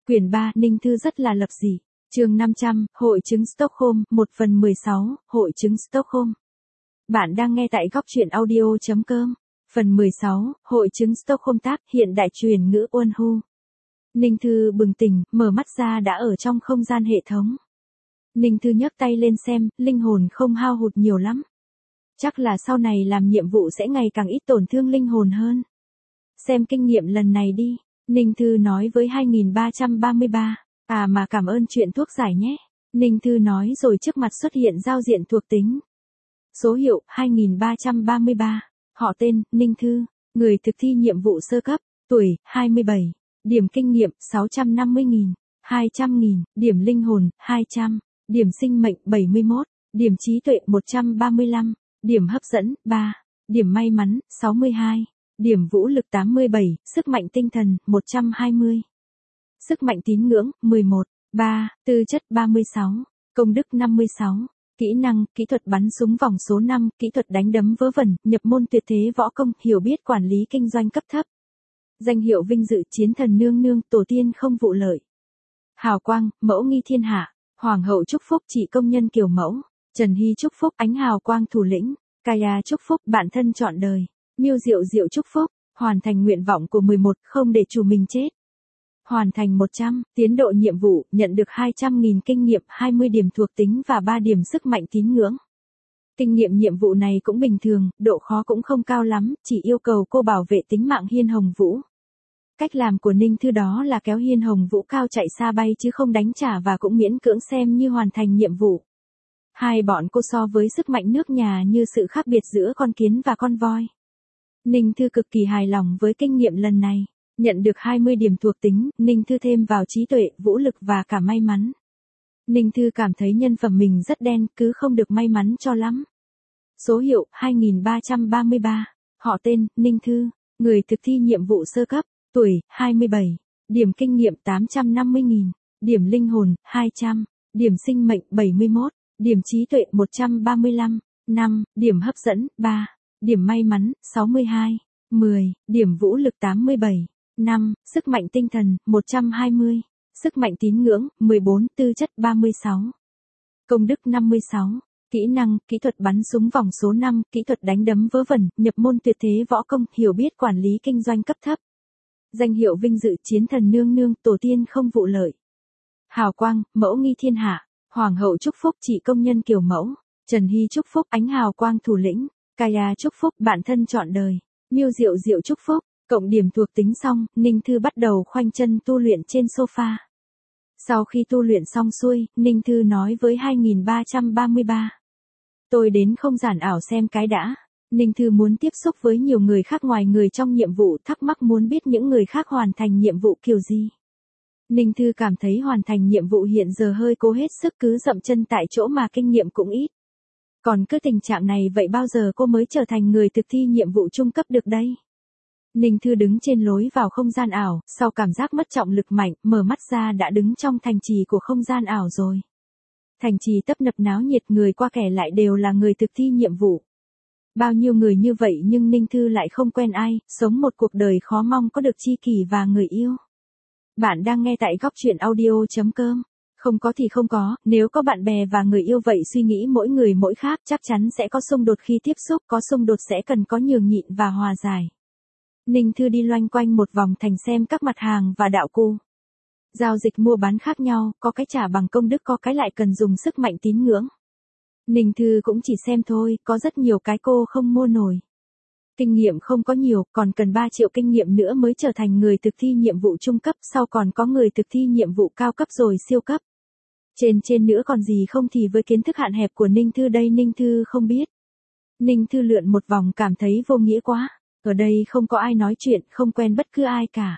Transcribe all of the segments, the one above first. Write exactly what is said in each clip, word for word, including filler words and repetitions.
Quyển ba, Ninh Thư rất là lập dị. Chương năm trăm, Hội chứng Stockholm, một phần mười sáu, Hội chứng Stockholm. Bạn đang nghe tại góc truyện audio chấm com. Phần mười sáu, Hội chứng Stockholm tác hiện đại truyền ngữ Uân Hu. Ninh Thư bừng tỉnh, mở mắt ra đã ở trong không gian hệ thống. Ninh Thư nhấc tay lên xem, linh hồn không hao hụt nhiều lắm. Chắc là sau này làm nhiệm vụ sẽ ngày càng ít tổn thương linh hồn hơn. Xem kinh nghiệm lần này đi, Ninh Thư nói với hai nghìn ba trăm ba mươi ba. À mà cảm ơn chuyện thuốc giải nhé. Ninh Thư nói rồi trước mặt xuất hiện giao diện thuộc tính. Số hiệu hai nghìn ba trăm ba mươi ba. Họ tên Ninh Thư. Người thực thi nhiệm vụ sơ cấp. Tuổi hai mươi bảy. Điểm kinh nghiệm sáu trăm năm mươi nghìn. hai trăm nghìn. Điểm linh hồn hai trăm. Điểm sinh mệnh bảy mươi mốt. Điểm trí tuệ một trăm ba mươi lăm. Điểm hấp dẫn ba. Điểm may mắn sáu mươi hai. Điểm vũ lực tám mươi bảy. Sức mạnh tinh thần một trăm hai mươi. Sức mạnh tín ngưỡng mười một. ba. Tư chất ba mươi sáu. Công đức năm mươi sáu. Kỹ năng, kỹ thuật bắn súng vòng số năm, kỹ thuật đánh đấm vớ vẩn, nhập môn tuyệt thế võ công, hiểu biết quản lý kinh doanh cấp thấp. Danh hiệu vinh dự chiến thần nương nương, tổ tiên không vụ lợi. Hào quang, mẫu nghi thiên hạ. Hoàng hậu chúc phúc chị công nhân kiểu mẫu. Trần Hy chúc phúc ánh hào quang thủ lĩnh. Kaya chúc phúc bạn thân trọn đời. Miêu Diệu Diệu chúc phúc, hoàn thành nguyện vọng của mười một, không để chủ mình chết. Hoàn thành một trăm, tiến độ nhiệm vụ, nhận được hai trăm nghìn kinh nghiệm, hai mươi điểm thuộc tính và ba điểm sức mạnh tín ngưỡng. Kinh nghiệm nhiệm vụ này cũng bình thường, độ khó cũng không cao lắm, chỉ yêu cầu cô bảo vệ tính mạng Hiên Hồng Vũ. Cách làm của Ninh Thư đó là kéo Hiên Hồng Vũ cao chạy xa bay chứ không đánh trả và cũng miễn cưỡng xem như hoàn thành nhiệm vụ. Hai bọn cô so với sức mạnh nước nhà như sự khác biệt giữa con kiến và con voi. Ninh Thư cực kỳ hài lòng với kinh nghiệm lần này. Nhận được hai mươi điểm thuộc tính, Ninh Thư thêm vào trí tuệ, vũ lực và cả may mắn. Ninh Thư cảm thấy nhân phẩm mình rất đen, cứ không được may mắn cho lắm. Số hiệu hai nghìn ba trăm ba mươi ba. Họ tên Ninh Thư. Người thực thi nhiệm vụ sơ cấp. Tuổi hai mươi bảy. Điểm kinh nghiệm tám trăm năm mươi nghìn. Điểm linh hồn hai trăm. Điểm sinh mệnh bảy mươi mốt. Điểm trí tuệ một trăm ba mươi lăm. năm. Điểm hấp dẫn ba. Điểm may mắn sáu mươi hai. mười. Điểm vũ lực tám mươi bảy. năm. Sức mạnh tinh thần một trăm hai mươi. Sức mạnh tín ngưỡng mười bốn. Tư chất ba mươi sáu. Công đức năm mươi sáu. Kỹ năng, kỹ thuật bắn súng vòng số năm, kỹ thuật đánh đấm vớ vẩn, nhập môn tuyệt thế võ công, hiểu biết quản lý kinh doanh cấp thấp. Danh hiệu vinh dự chiến thần nương nương, tổ tiên không vụ lợi. Hào quang, mẫu nghi thiên hạ. Hoàng hậu chúc phúc chị công nhân kiểu mẫu. Trần Hy chúc phúc ánh hào quang thủ lĩnh. Kaya chúc phúc bạn thân trọn đời. Miêu Diệu Diệu chúc phúc. Cộng điểm thuộc tính xong, Ninh Thư bắt đầu khoanh chân tu luyện trên sofa. Sau khi tu luyện xong xuôi, Ninh Thư nói với hai nghìn ba trăm ba mươi ba. Tôi đến không gian ảo xem cái đã. Ninh Thư muốn tiếp xúc với nhiều người khác ngoài người trong nhiệm vụ, thắc mắc muốn biết những người khác hoàn thành nhiệm vụ kiểu gì. Ninh Thư cảm thấy hoàn thành nhiệm vụ hiện giờ hơi cố hết sức, cứ dậm chân tại chỗ mà kinh nghiệm cũng ít. Còn cứ tình trạng này vậy bao giờ cô mới trở thành người thực thi nhiệm vụ trung cấp được đây? Ninh Thư đứng trên lối vào không gian ảo, sau cảm giác mất trọng lực mạnh, mở mắt ra đã đứng trong thành trì của không gian ảo rồi. Thành trì tấp nập náo nhiệt, người qua kẻ lại đều là người thực thi nhiệm vụ. Bao nhiêu người như vậy nhưng Ninh Thư lại không quen ai, sống một cuộc đời khó mong có được tri kỷ và người yêu. Bạn đang nghe tại góc truyện audio chấm com. Không có thì không có, nếu có bạn bè và người yêu vậy suy nghĩ mỗi người mỗi khác, chắc chắn sẽ có xung đột khi tiếp xúc, có xung đột sẽ cần có nhường nhịn và hòa giải. Ninh Thư đi loanh quanh một vòng thành xem các mặt hàng và đạo cụ. Giao dịch mua bán khác nhau, có cái trả bằng công đức, có cái lại cần dùng sức mạnh tín ngưỡng. Ninh Thư cũng chỉ xem thôi, có rất nhiều cái cô không mua nổi. Kinh nghiệm không có nhiều, còn cần ba triệu kinh nghiệm nữa mới trở thành người thực thi nhiệm vụ trung cấp, sau còn có người thực thi nhiệm vụ cao cấp rồi siêu cấp. Trên trên nữa còn gì không thì với kiến thức hạn hẹp của Ninh Thư đây Ninh Thư không biết. Ninh Thư lượn một vòng cảm thấy vô nghĩa quá. Ở đây không có ai nói chuyện, không quen bất cứ ai cả.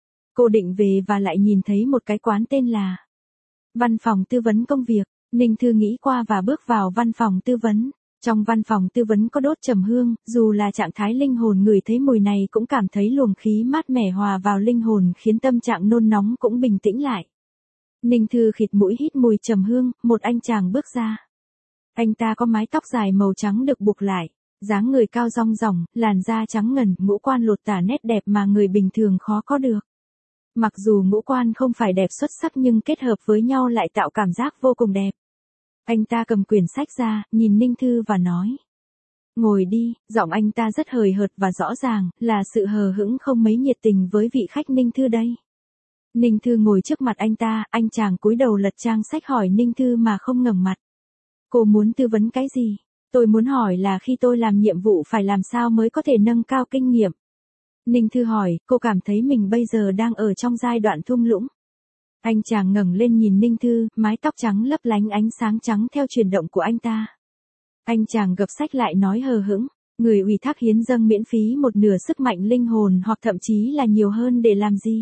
Cô định về và lại nhìn thấy một cái quán tên là Văn phòng tư vấn công việc. Ninh Thư nghĩ qua và bước vào văn phòng tư vấn. Trong văn phòng tư vấn có đốt trầm hương, dù là trạng thái linh hồn ngửi thấy mùi này cũng cảm thấy luồng khí mát mẻ hòa vào linh hồn khiến tâm trạng nôn nóng cũng bình tĩnh lại. Ninh Thư khịt mũi hít mùi trầm hương, một anh chàng bước ra. Anh ta có mái tóc dài màu trắng được buộc lại. Dáng người cao rong ròng, làn da trắng ngần, ngũ quan lột tả nét đẹp mà người bình thường khó có được. Mặc dù ngũ quan không phải đẹp xuất sắc nhưng kết hợp với nhau lại tạo cảm giác vô cùng đẹp. Anh ta cầm quyển sách ra, nhìn Ninh Thư và nói. Ngồi đi, giọng anh ta rất hời hợt và rõ ràng, là sự hờ hững không mấy nhiệt tình với vị khách Ninh Thư đây. Ninh Thư ngồi trước mặt anh ta, anh chàng cúi đầu lật trang sách hỏi Ninh Thư mà không ngẩng mặt. Cô muốn tư vấn cái gì? Tôi muốn hỏi là khi tôi làm nhiệm vụ phải làm sao mới có thể nâng cao kinh nghiệm. Ninh Thư hỏi, cô cảm thấy mình bây giờ đang ở trong giai đoạn thung lũng. Anh chàng ngẩng lên nhìn Ninh Thư, mái tóc trắng lấp lánh ánh sáng trắng theo chuyển động của anh ta. Anh chàng gập sách lại nói hờ hững, người ủy thác hiến dâng miễn phí một nửa sức mạnh linh hồn hoặc thậm chí là nhiều hơn để làm gì?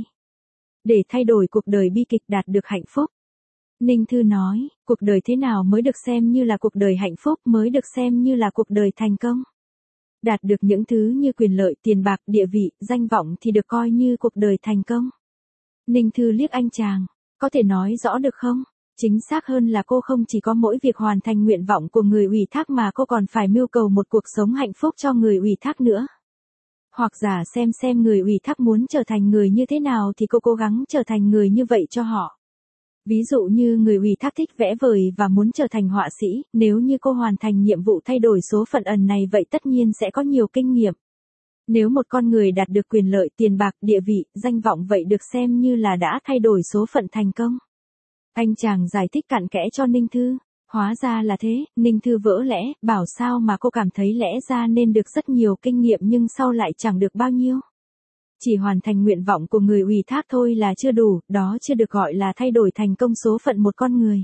Để thay đổi cuộc đời bi kịch đạt được hạnh phúc. Ninh Thư nói, cuộc đời thế nào mới được xem như là cuộc đời hạnh phúc, mới được xem như là cuộc đời thành công? Đạt được những thứ như quyền lợi, tiền bạc, địa vị, danh vọng thì được coi như cuộc đời thành công. Ninh Thư liếc anh chàng, có thể nói rõ được không? Chính xác hơn là cô không chỉ có mỗi việc hoàn thành nguyện vọng của người ủy thác mà cô còn phải mưu cầu một cuộc sống hạnh phúc cho người ủy thác nữa. Hoặc giả xem xem người ủy thác muốn trở thành người như thế nào thì cô cố gắng trở thành người như vậy cho họ. Ví dụ như người ủy thác thích vẽ vời và muốn trở thành họa sĩ, nếu như cô hoàn thành nhiệm vụ thay đổi số phận ẩn này vậy tất nhiên sẽ có nhiều kinh nghiệm. Nếu một con người đạt được quyền lợi, tiền bạc, địa vị, danh vọng vậy được xem như là đã thay đổi số phận thành công. Anh chàng giải thích cặn kẽ cho Ninh Thư. Hóa ra là thế, Ninh Thư vỡ lẽ, bảo sao mà cô cảm thấy lẽ ra nên được rất nhiều kinh nghiệm nhưng sau lại chẳng được bao nhiêu. Chỉ hoàn thành nguyện vọng của người ủy thác thôi là chưa đủ, đó chưa được gọi là thay đổi thành công số phận một con người.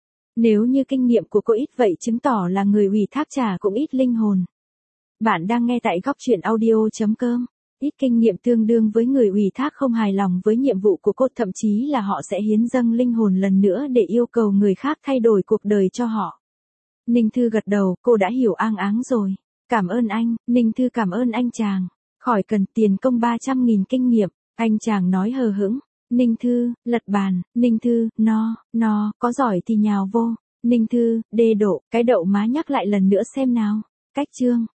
Nếu như kinh nghiệm của cô ít vậy chứng tỏ là người ủy thác trả cũng ít linh hồn. Bạn đang nghe tại góc truyện audio chấm com. Ít kinh nghiệm tương đương với người ủy thác không hài lòng với nhiệm vụ của cô, thậm chí là họ sẽ hiến dâng linh hồn lần nữa để yêu cầu người khác thay đổi cuộc đời cho họ. Ninh Thư gật đầu, cô đã hiểu ang áng rồi. Cảm ơn anh, Ninh Thư cảm ơn anh chàng. Khỏi cần tiền công ba trăm nghìn kinh nghiệm, anh chàng nói hờ hững. Ninh Thư, lật bàn, Ninh Thư, no, no, có giỏi thì nhào vô. Ninh Thư, đê độ, cái đậu má nhắc lại lần nữa xem nào. Cách chương.